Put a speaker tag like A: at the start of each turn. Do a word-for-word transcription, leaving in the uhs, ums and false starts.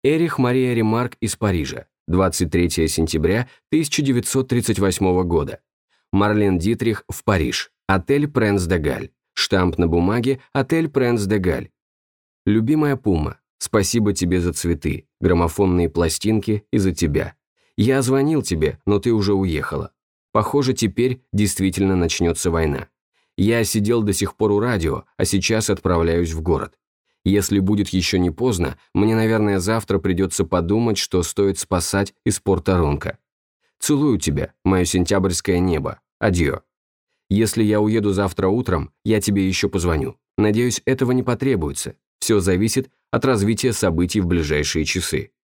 A: Эрих Мария Ремарк из Парижа, двадцать третьего сентября тысяча девятьсот тридцать восьмого года. Марлен Дитрих в Париж, отель Пренс де Галь, штамп на бумаге, отель Пренс де Галь. Любимая Пума, спасибо тебе за цветы, граммофонные пластинки и за тебя. Я звонил тебе, но ты уже уехала. Похоже, теперь действительно начнется война. Я сидел до сих пор у радио, а сейчас отправляюсь в город. Если будет еще не поздно, мне, наверное, завтра придется подумать, что стоит спасать из порта Ронка. Целую тебя, мое сентябрьское небо. Адьё. Если я уеду завтра утром, я тебе еще позвоню. Надеюсь, этого не потребуется. Все зависит от развития событий в ближайшие часы.